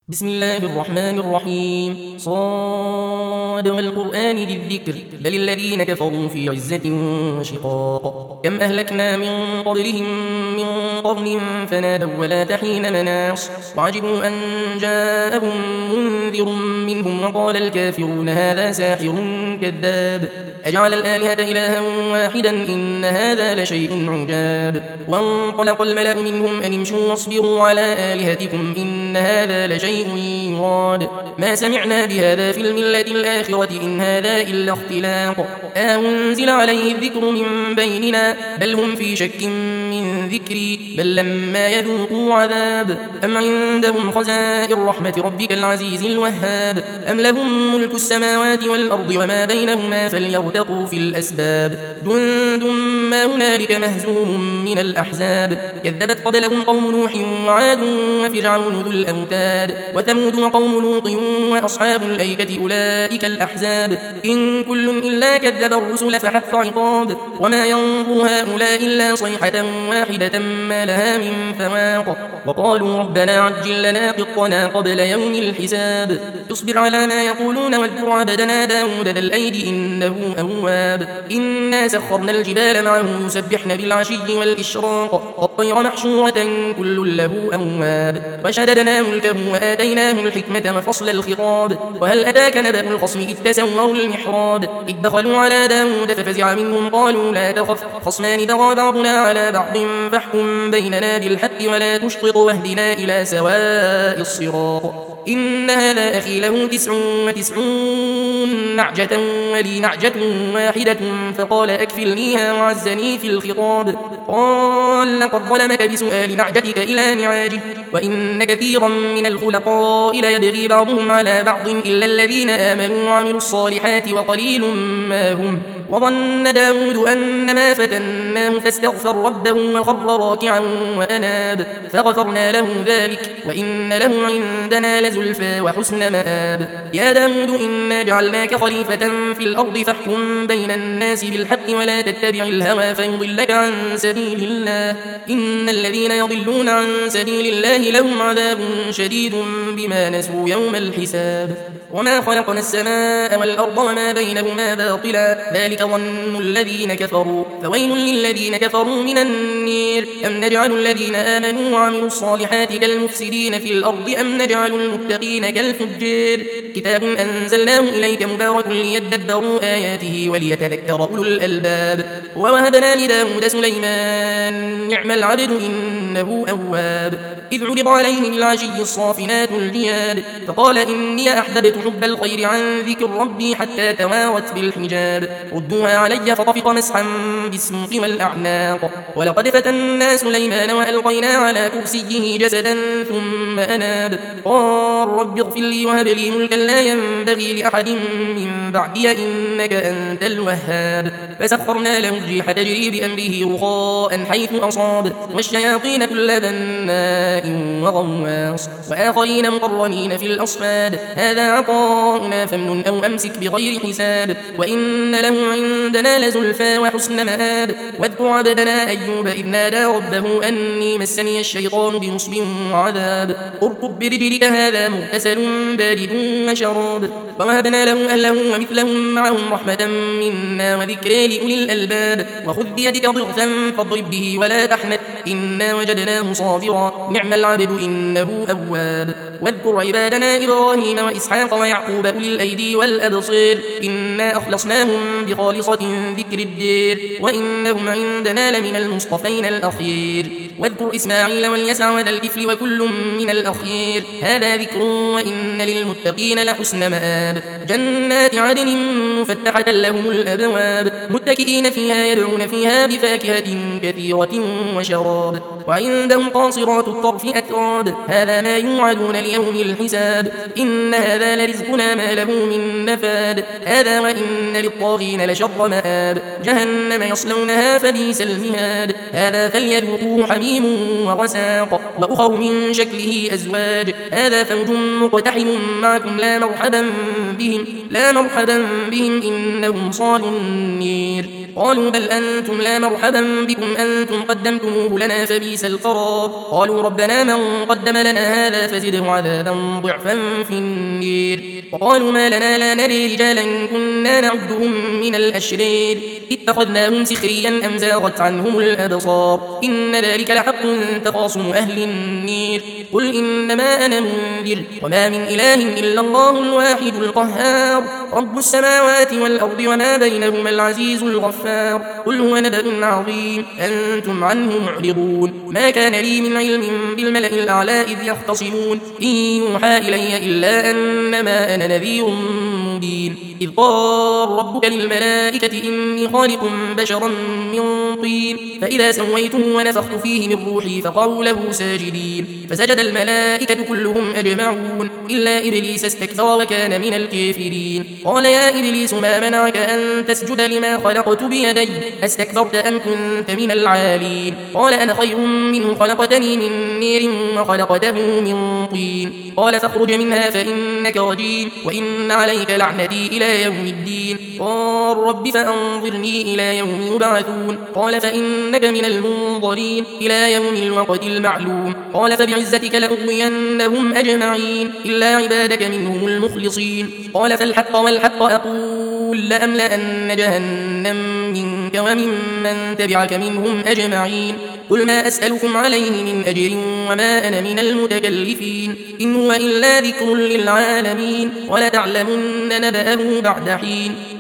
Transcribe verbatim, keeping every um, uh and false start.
بسم الله الرحمن الرحيم صاد والقرآن ذي الذكر بل الذين كفروا في عزة وشقاق كم أهلكنا من قبلهم من قرن فنادوا ولا تحين مناص وعجبوا أن جاءهم منذر منهم وقال الكافرون هذا ساحر كذاب أجعل الآلهة إلها واحدا إن هذا لشيء عجاب وانطلق الملأ منهم أن امشوا واصبروا على آلهتكم إن هذا لشيء يراد ما سمعنا بهذا في الملة الآخرة إن هذا إلا اختلاق أنزل عليه الذكر من بيننا بل هم في شك من ذكري بل لما يذوقوا عذاب أم عندهم خزائن رحمة ربك العزيز الوهاب أم لهم ملك السماوات والأرض وما بينهما فليرتقوا في الأسباب جند ما هنالك مهزوم من الأحزاب كذبت قبلهم قوم نوح وعاد وفرعون ذو الأوتاد وثمود وقوم لوط وأصحاب الأيكة أولئك الأحزاب إن كل إلا كذب الرسل فحق عقاب وما ينظر هؤلاء إلا صيحة واحدة ما لها من فواق وقالوا ربنا عجل لنا قطنا قبل يوم الحساب اصبر على ما يقولون واذكر عبدنا داود ذا الأيد إنه أواب إنا سخرنا الجبال معه يسبحن بالعشي والإشراق والطير محشورة كل له أواب وشددنا ملكه وآتيناه الحكمة وفصل الخطاب وهل أتاك نبأ الخصم إذ تسوروا المحراب إذ دخلوا على داود ففزع منهم قالوا لا تخف خصمان بغى بعضنا على بعض فاحكم بيننا بالحق ولا تشطط واهدنا إلى سواء الصراط إن هذا أخي له تسع وتسعون نعجة ولي نعجة واحدة فقال أكفلنيها وعزني في الخطاب قال لقد ظلمك بسؤال نعجتك إلى نعاجه وإن كثيرا من الخلقاء ليبغي بعضهم على بعض إلا الذين آمنوا وعملوا الصالحات وقليل ما هم وظن داود أنما فتناه فاستغفر ربه وخر راكعا وأناب فغفرنا له ذلك وإن له عندنا لزلفى وحسن مآب يا داود إنا جعلناك خليفة في الأرض فاحكم بين الناس بالحق ولا تتبع الهوى فيضلك عن سبيل الله إن الذين يضلون عن سبيل الله لهم عذاب شديد بما نسوا يوم الحساب وما خلقنا السماء والأرض وما بينهما باطلا ذلك ظن الذين كفروا فويل للذين كفروا من النير أم نجعل الذين آمنوا وعملوا الصالحات كالمفسدين في الأرض أم نجعل المتقين كالفجار كتاب أنزلناه إليك مبارك ليدبروا آياته وليتذكر أولو الألباب ووهبنا لداود سليمان نعم العبد إنه أواب إذ عرض عليه بالعشي الصافنات الجياد فقال إني أحببت حب الخير عن ذكر ربي حتى توارت بالحجاب ردوها علي فطفق مسحا بالسوق والأعناق ولقد فتنا سليمان وألقينا على كرسيه جسدا ثم أناب قال رب اغفر لي وهب لي ملكا لا ينبغي لأحد من بعدي إنك أنت الوهاب فسخرنا له الريح تجري بأمره رخاء حيث أصاب والشياطين كل بناء وغواص وآخرين مقرنين في الأصفاد هذا عطاؤنا فامنن أو أمسك بغير حساب وإن له عندنا لزلفى وحسن مآب واذكر عبدنا أيوب إذ نادى ربه أني مسني الشيطان بنصب وعذاب اركض برجلك هذا مغتسل بارد وشراب ووهبنا له أهله ومثلهم معهم رحمة منا وذكرى لأولي الألباب وخذ بيدك ضغثا فاضرب به ولا تحنث إنا وجدناه صابرا نعم العبد إنه أواب واذكر عبادنا إبراهيم وإسحاق ويعقوب أولي الأيدي والأبصير إنا أخلصناهم بخالصة ذكر الدير وإنهم عندنا لمن المصطفين الأخير واذكر إسماعيل واليسع وذا الكفل وكل من الأخير هذا ذكر وإن للمتقين لحسن مآب جنات عدن مفتحة لهم الأبواب متكئين فيها يدعون فيها بفاكهة كثيرة وشراب وعندهم قاصرات الطرف أتراب هذا ما يوعدون ليوم الحساب إن هذا لرزقنا ما له من نفاد هذا وإن للطاغين لشر مآب جهنم يصلونها فبئس المهاد هذا فليذوقوه حميم وغساق وأخر من شكله أزواج هذا فوج مقتحم معكم لا مرحبا بهم لا مرحبا بهم إنهم صالوا النير قالوا بل أنتم لا مرحبا بكم أنتم قدمتموه لنا فبئس القرار قالوا ربنا من قدم لنا هذا فزده عذابا ضعفا في النير وقالوا ما لنا لا نري رجالا كنا نعدهم من الأشرير اتخذناهم سخريا أم زاغت عنهم الأبصار إن ذلك لحق تخاصم أهل النير قل إنما أنا منذر وما من إله إلا الله الواحد القهار رب السماوات والأرض وما بينهما العزيز الغفار قل هو نبأ عظيم أنتم عنه معرضون ما كان لي من علم بالملأ الأعلى إذ يختصمون إن يوحى إلي إلا أنما أنا نذير مبين إذ قال ربك للملائكة إني خالق بشرا من طين فإذا سويته ونفخت فيه من روحي فقعوا له ساجدين فسجد الملائكة كلهم أجمعون إلا إبليس استكبر وكان من الكافرين قال يا إبليس ما منعك أن تسجد لما خلقت بيدي أستكبرت أم كنت من العالين قال أنا خير منه خلقتني من نير وخلقته من طين قال فاخرج منها فإنك رجيم وإن عليك لعنتي إلى يوم الدين قال رب فأنظرني إلى يوم يبعثون قال فإنك من المنظرين إلى يوم الوقت المعلوم قال فبعزتك لأغوينهم أجمعين إلا عبادك منهم المخلصين قال فالحق والحق أقول لأملأن جهنم منك وممن تبعك منهم أجمعين قل ما أسألكم عليه من أجر وما أنا من المتكلفين إن هو إلا ذكر للعالمين ولتعلمن نبأه بعد حين